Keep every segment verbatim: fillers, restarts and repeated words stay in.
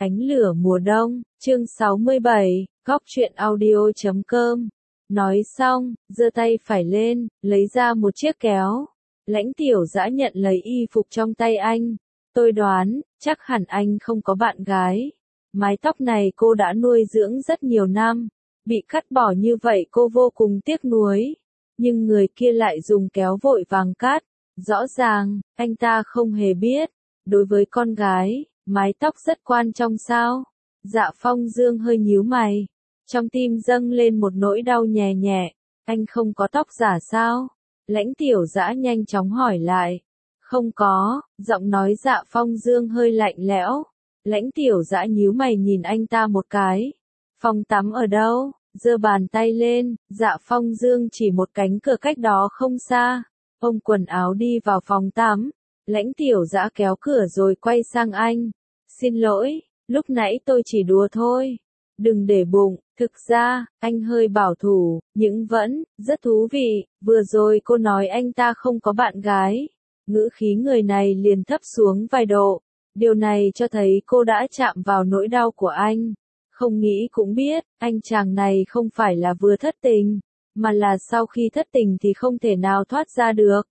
Ánh lửa mùa đông, chương sáu mươi bảy, góc truyện audio chấm com. Nói xong, giơ tay phải lên, lấy ra một chiếc kéo. Lãnh Tiểu Dã nhận lấy y phục trong tay anh. Tôi đoán, chắc hẳn anh không có bạn gái. Mái tóc này cô đã nuôi dưỡng rất nhiều năm. Bị cắt bỏ như vậy cô vô cùng tiếc nuối. Nhưng người kia lại dùng kéo vội vàng cắt. Rõ ràng, anh ta không hề biết. Đối với con gái, mái tóc rất quan trọng sao? Dạ Phong Dương hơi nhíu mày. Trong tim dâng lên một nỗi đau nhẹ nhẹ. Anh không có tóc giả sao? Lãnh Tiểu Dã nhanh chóng hỏi lại. Không có, giọng nói Dạ Phong Dương hơi lạnh lẽo. Lãnh Tiểu Dã nhíu mày nhìn anh ta một cái. Phòng tắm ở đâu? Giơ bàn tay lên, Dạ Phong Dương chỉ một cánh cửa cách đó không xa. Ông quần áo đi vào phòng tắm. Lãnh Tiểu Dã kéo cửa rồi quay sang anh. Xin lỗi, lúc nãy tôi chỉ đùa thôi. Đừng để bụng, thực ra, anh hơi bảo thủ, nhưng vẫn, rất thú vị. Vừa rồi cô nói anh ta không có bạn gái. Ngữ khí người này liền thấp xuống vài độ. Điều này cho thấy cô đã chạm vào nỗi đau của anh. Không nghĩ cũng biết, anh chàng này không phải là vừa thất tình, mà là sau khi thất tình thì không thể nào thoát ra được.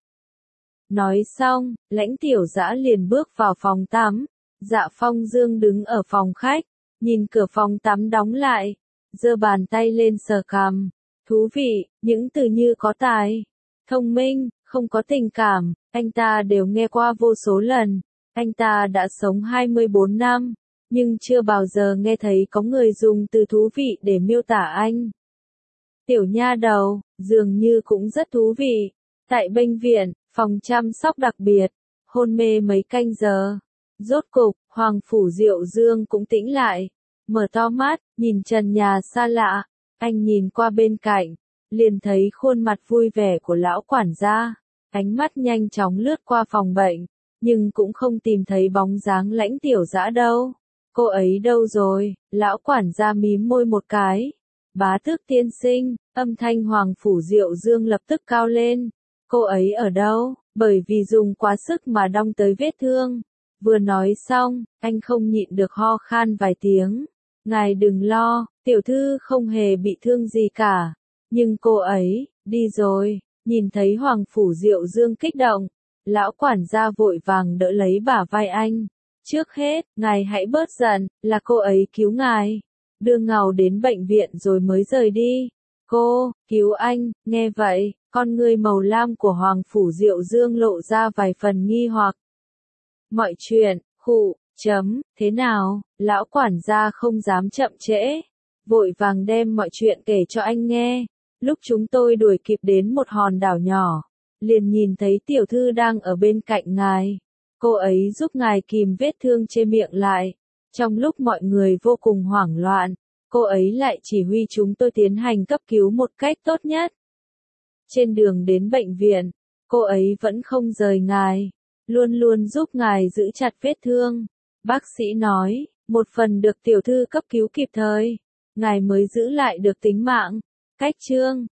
Nói xong, Lãnh Tiểu Dã liền bước vào phòng tắm. Dạ Phong Dương đứng ở phòng khách, nhìn cửa phòng tắm đóng lại, giơ bàn tay lên sờ cằm. Thú vị, những từ như có tài, thông minh, không có tình cảm, anh ta đều nghe qua vô số lần. Anh ta đã sống hai mươi bốn năm, nhưng chưa bao giờ nghe thấy có người dùng từ thú vị để miêu tả anh. Tiểu nha đầu, dường như cũng rất thú vị. Tại bệnh viện, phòng chăm sóc đặc biệt, hôn mê mấy canh giờ. Rốt cục, Hoàng Phủ Diệu Dương cũng tĩnh lại. Mở to mắt, nhìn trần nhà xa lạ. Anh nhìn qua bên cạnh, liền thấy khuôn mặt vui vẻ của lão quản gia. Ánh mắt nhanh chóng lướt qua phòng bệnh, nhưng cũng không tìm thấy bóng dáng Lãnh Tiểu Dã đâu. Cô ấy đâu rồi? Lão quản gia mím môi một cái. Bá tước tiên sinh, âm thanh Hoàng Phủ Diệu Dương lập tức cao lên. Cô ấy ở đâu? Bởi vì dùng quá sức mà đong tới vết thương. Vừa nói xong, anh không nhịn được ho khan vài tiếng. Ngài đừng lo, tiểu thư không hề bị thương gì cả. Nhưng cô ấy, đi rồi. Nhìn thấy Hoàng Phủ Diệu Dương kích động, lão quản gia vội vàng đỡ lấy bả vai anh. Trước hết, ngài hãy bớt giận, là cô ấy cứu ngài. Đưa ngài đến bệnh viện rồi mới rời đi. Cô, cứu anh, nghe vậy, con ngươi màu lam của Hoàng Phủ Diệu Dương lộ ra vài phần nghi hoặc. Mọi chuyện, khụ, chấm, thế nào, lão quản gia không dám chậm trễ. Vội vàng đem mọi chuyện kể cho anh nghe. Lúc chúng tôi đuổi kịp đến một hòn đảo nhỏ, liền nhìn thấy tiểu thư đang ở bên cạnh ngài. Cô ấy giúp ngài kìm vết thương trên miệng lại. Trong lúc mọi người vô cùng hoảng loạn, cô ấy lại chỉ huy chúng tôi tiến hành cấp cứu một cách tốt nhất. Trên đường đến bệnh viện, cô ấy vẫn không rời ngài, luôn luôn giúp ngài giữ chặt vết thương. Bác sĩ nói, một phần được tiểu thư cấp cứu kịp thời, ngài mới giữ lại được tính mạng. Cách chương,